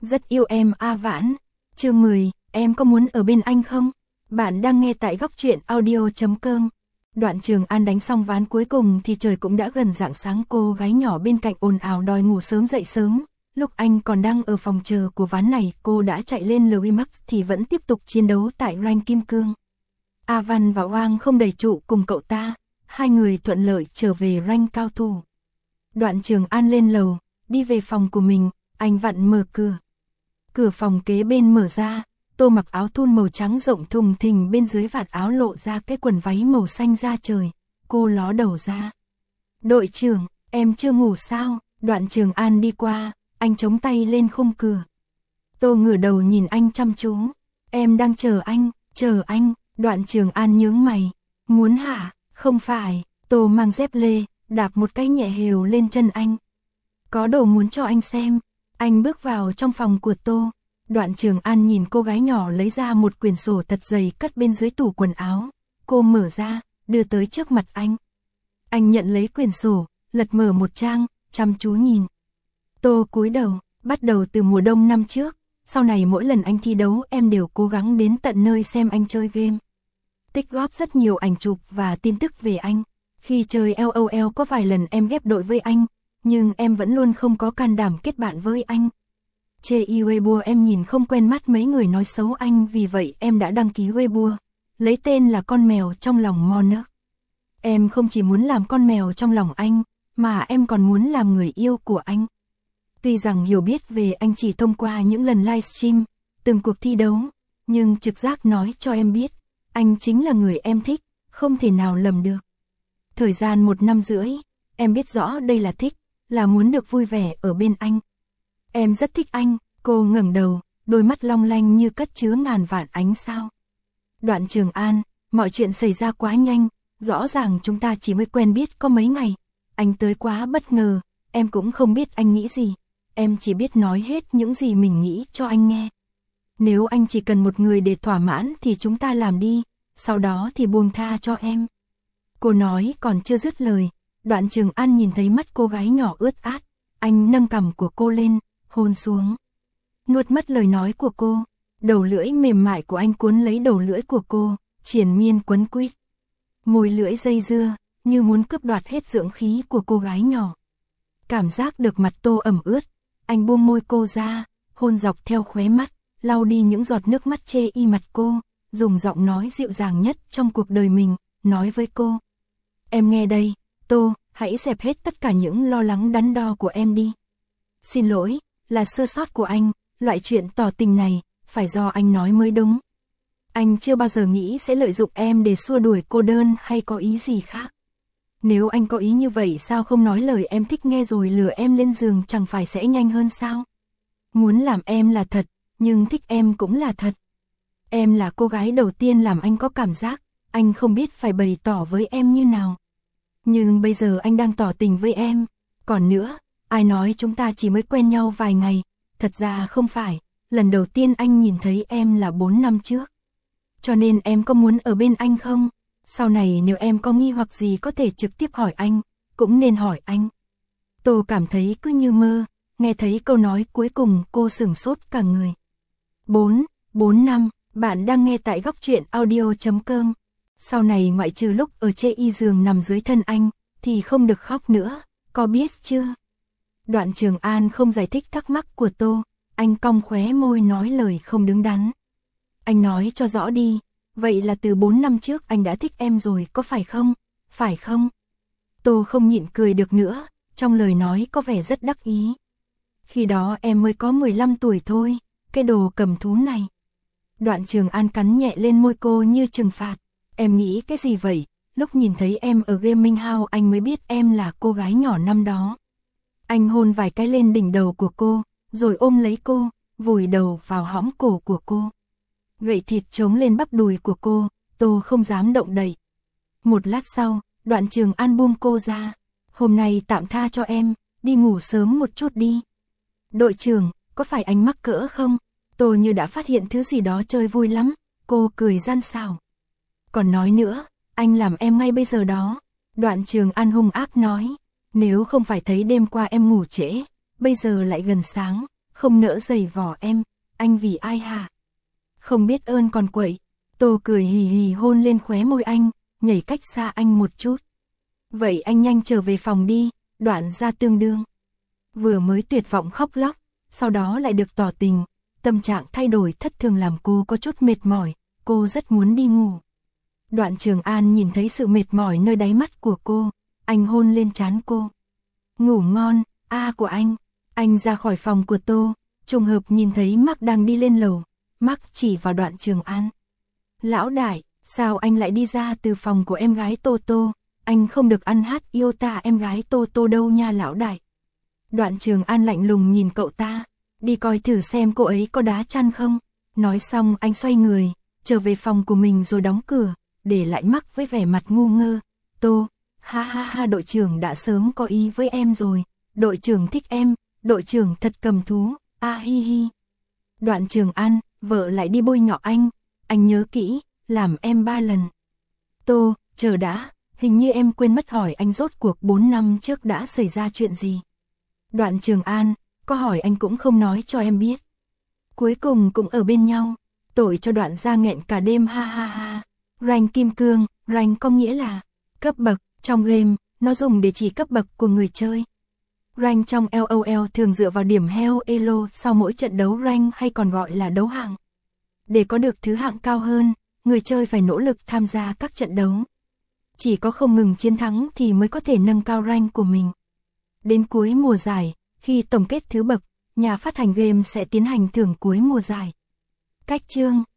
Rất yêu em A Vãn. Chương 10, em có muốn ở bên anh không? Bạn đang nghe tại góc truyện audio.com. Đoạn Trường An đánh xong ván cuối cùng thì trời cũng đã gần rạng sáng, cô gái nhỏ bên cạnh ồn ào đòi ngủ sớm dậy sớm. Lúc anh còn đang ở phòng chờ của ván này, cô đã chạy lên Louis Max thì vẫn tiếp tục chiến đấu tại rank kim cương. A Văn và Oang không đẩy trụ cùng cậu ta, hai người thuận lợi trở về rank cao thủ. Đoạn Trường An lên lầu, đi về phòng của mình, anh vặn mở cửa. Cửa phòng kế bên mở ra, Tô mặc áo thun màu trắng rộng thùng thình, bên dưới vạt áo lộ ra cái quần váy màu xanh da trời. Cô ló đầu ra. Đội trưởng, em chưa ngủ sao? Đoạn Trường An đi qua, anh chống tay lên khung cửa. Tô ngửa đầu nhìn anh chăm chú. Em đang chờ anh. Đoạn Trường An nhướng mày. Muốn hả? Không phải. Tô mang dép lê, đạp một cái nhẹ hều lên chân anh. Có đồ muốn cho anh xem. Anh bước vào trong phòng của Tô. Đoạn Trường An nhìn cô gái nhỏ lấy ra một quyển sổ thật dày cất bên dưới tủ quần áo. Cô mở ra, đưa tới trước mặt anh. Anh nhận lấy quyển sổ, lật mở một trang, chăm chú nhìn. Tô cúi đầu, bắt đầu từ mùa đông năm trước. Sau này mỗi lần anh thi đấu em đều cố gắng đến tận nơi xem anh chơi game. Tích góp rất nhiều ảnh chụp và tin tức về anh. Khi chơi LOL có vài lần em ghép đội với anh, nhưng em vẫn luôn không có can đảm kết bạn với anh. Chê Weibo em nhìn không quen mắt mấy người nói xấu anh, vì vậy em đã đăng ký Weibo, lấy tên là con mèo trong lòng Monarch. Em không chỉ muốn làm con mèo trong lòng anh, mà em còn muốn làm người yêu của anh. Tuy rằng hiểu biết về anh chỉ thông qua những lần livestream, từng cuộc thi đấu, nhưng trực giác nói cho em biết, anh chính là người em thích, không thể nào lầm được. Thời gian 1 năm rưỡi, em biết rõ đây là thích, là muốn được vui vẻ ở bên anh. Em rất thích anh. Cô ngẩng đầu, đôi mắt long lanh như cất chứa ngàn vạn ánh sao. Đoạn Trường An, mọi chuyện xảy ra quá nhanh, rõ ràng chúng ta chỉ mới quen biết có mấy ngày. Anh tới quá bất ngờ, em cũng không biết anh nghĩ gì. Em chỉ biết nói hết những gì mình nghĩ cho anh nghe. Nếu anh chỉ cần một người để thỏa mãn thì chúng ta làm đi, sau đó thì buông tha cho em. Cô nói còn chưa dứt lời, Đoạn Trường An nhìn thấy mắt cô gái nhỏ ướt át. Anh nâng cằm của cô lên, hôn xuống. Nuốt mất lời nói của cô, đầu lưỡi mềm mại của anh cuốn lấy đầu lưỡi của cô, triền miên quấn quýt. Môi lưỡi dây dưa, như muốn cướp đoạt hết dưỡng khí của cô gái nhỏ. Cảm giác được mặt Tô ẩm ướt, anh buông môi cô ra, hôn dọc theo khóe mắt, lau đi những giọt nước mắt chê y mặt cô, dùng giọng nói dịu dàng nhất trong cuộc đời mình, nói với cô. Em nghe đây, Tô, hãy dẹp hết tất cả những lo lắng đắn đo của em đi. Xin lỗi, là sơ sót của anh, loại chuyện tỏ tình này, phải do anh nói mới đúng. Anh chưa bao giờ nghĩ sẽ lợi dụng em để xua đuổi cô đơn hay có ý gì khác. Nếu anh có ý như vậy sao không nói lời em thích nghe rồi lừa em lên giường, chẳng phải sẽ nhanh hơn sao? Muốn làm em là thật, nhưng thích em cũng là thật. Em là cô gái đầu tiên làm anh có cảm giác, anh không biết phải bày tỏ với em như nào. Nhưng bây giờ anh đang tỏ tình với em. Còn nữa, ai nói chúng ta chỉ mới quen nhau vài ngày, thật ra không phải, lần đầu tiên anh nhìn thấy em là 4 năm trước. Cho nên em có muốn ở bên anh không? Sau này nếu em có nghi hoặc gì có thể trực tiếp hỏi anh, cũng nên hỏi anh. Tô cảm thấy cứ như mơ, nghe thấy câu nói cuối cùng cô sửng sốt cả người. 4 năm, bạn đang nghe tại góc truyện audio.com. Sau này ngoại trừ lúc ở chê y giường nằm dưới thân anh, thì không được khóc nữa, có biết chưa? Đoạn Trường An không giải thích thắc mắc của Tô, anh cong khóe môi nói lời không đứng đắn. Anh nói cho rõ đi, vậy là từ 4 năm trước anh đã thích em rồi có phải không? Phải không? Tô không nhịn cười được nữa, trong lời nói có vẻ rất đắc ý. Khi đó em mới có 15 tuổi thôi, cái đồ cầm thú này. Đoạn Trường An cắn nhẹ lên môi cô như trừng phạt. Em nghĩ cái gì vậy? Lúc nhìn thấy em ở Gaming House anh mới biết em là cô gái nhỏ năm đó. Anh hôn vài cái lên đỉnh đầu của cô, rồi ôm lấy cô, vùi đầu vào hõm cổ của cô. Gậy thịt chống lên bắp đùi của cô, Tô không dám động đậy. Một lát sau, Đoạn Trường An buông cô ra. Hôm nay tạm tha cho em, đi ngủ sớm một chút đi. Đội trưởng, có phải anh mắc cỡ không? Tô như đã phát hiện thứ gì đó chơi vui lắm, cô cười gian xảo. Còn nói nữa, anh làm em ngay bây giờ đó. Đoạn Trường An hung ác nói, nếu không phải thấy đêm qua em ngủ trễ, bây giờ lại gần sáng, không nỡ giày vò em, anh vì ai hả? Không biết ơn còn quậy. Tô cười hì hì hôn lên khóe môi anh, nhảy cách xa anh một chút. Vậy anh nhanh trở về phòng đi, Đoạn Gia tương đương. Vừa mới tuyệt vọng khóc lóc, sau đó lại được tỏ tình, tâm trạng thay đổi thất thường làm cô có chút mệt mỏi, cô rất muốn đi ngủ. Đoạn Trường An nhìn thấy sự mệt mỏi nơi đáy mắt của cô, anh hôn lên trán cô. Ngủ ngon, của anh ra khỏi phòng của Tô, trùng hợp nhìn thấy Mark đang đi lên lầu, Mark chỉ vào Đoạn Trường An. Lão đại, sao anh lại đi ra từ phòng của em gái Tô Tô, anh không được ăn hát yêu ta em gái Tô Tô đâu nha lão đại. Đoạn Trường An lạnh lùng nhìn cậu ta, đi coi thử xem cô ấy có đá chăn không. Nói xong anh xoay người, trở về phòng của mình rồi đóng cửa, để lại Mark với vẻ mặt ngu ngơ. Tô, ha ha ha, đội trưởng đã sớm có ý với em rồi, đội trưởng thích em, đội trưởng thật cầm thú, hi hi. Đoạn Trường An, vợ lại đi bôi nhọ anh nhớ kỹ, làm em 3 lần. Tô, chờ đã, hình như em quên mất hỏi anh rốt cuộc 4 năm trước đã xảy ra chuyện gì. Đoạn Trường An, có hỏi anh cũng không nói cho em biết. Cuối cùng cũng ở bên nhau, tội cho Đoạn Gia nghẹn cả đêm ha ha ha. Rank kim cương, rank có nghĩa là cấp bậc, trong game, nó dùng để chỉ cấp bậc của người chơi. Rank trong LOL thường dựa vào điểm heo elo sau mỗi trận đấu rank hay còn gọi là đấu hạng. Để có được thứ hạng cao hơn, người chơi phải nỗ lực tham gia các trận đấu. Chỉ có không ngừng chiến thắng thì mới có thể nâng cao rank của mình. Đến cuối mùa giải, khi tổng kết thứ bậc, nhà phát hành game sẽ tiến hành thưởng cuối mùa giải. Cách chương